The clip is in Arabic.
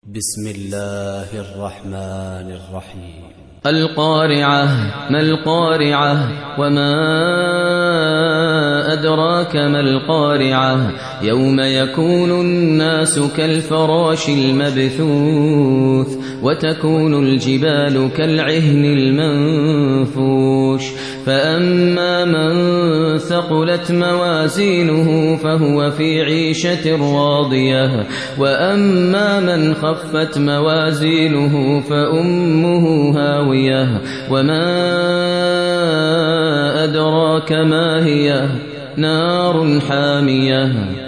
بسم الله الرحمن الرحيم. القارعة. ما القارعة؟ وما أدراك ما القارعة؟ يوم يكون الناس كالفراش المبثوث وتكون الجبال كالعهن المنفوش فأما من ثقلت موازينه فهو في عيشة راضية وأما من خفت موازينه فأمه هاوية وما أدراك ما هي؟ نار حامية.